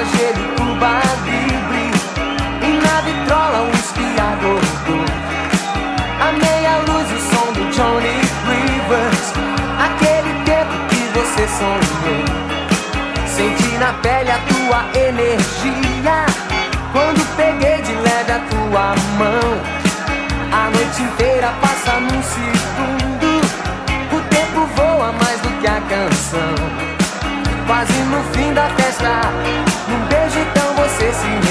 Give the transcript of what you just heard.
gelo, Cuba Libre. E na vitrola um espiador. A meia luz, o som do Johnny Rivers. Aquele tempo que você sonhou. Senti na pele a tua energia quando peguei de leve a tua mão. A noite inteira passa num segundo. O tempo voa mais do que a canção. Quase no fim da festa, num beijo então você se